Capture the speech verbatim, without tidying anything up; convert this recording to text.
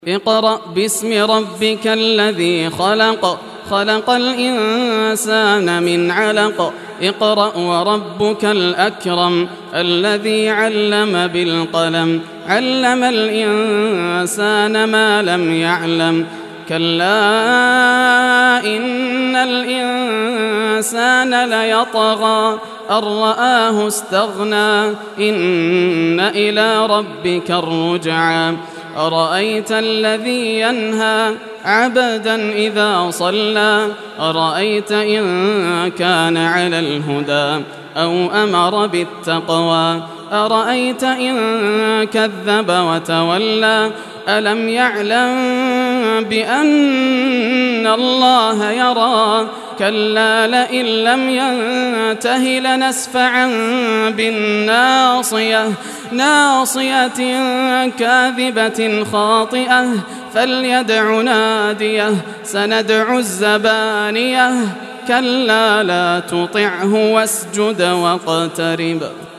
اقرأ باسم ربك الذي خلق خلق الإنسان من علق اقرأ وربك الأكرم الذي علم بالقلم علم الإنسان ما لم يعلم كلا إن الإنسان ليطغى أن رآه استغنى إن إلى ربك الرجعى أرأيت الذي ينهى عبدا إذا صلى أرأيت إن كان على الهدى أو أمر بالتقوى أرأيت إن كذب وتولى ألم يعلم بأن الله يرى كلا لئن لم ينته لنسفعا بالناصية ناصية كاذبة خاطئة فليدع ناديه سندع الزبانية كلا لا تطعه واسجد واقترب.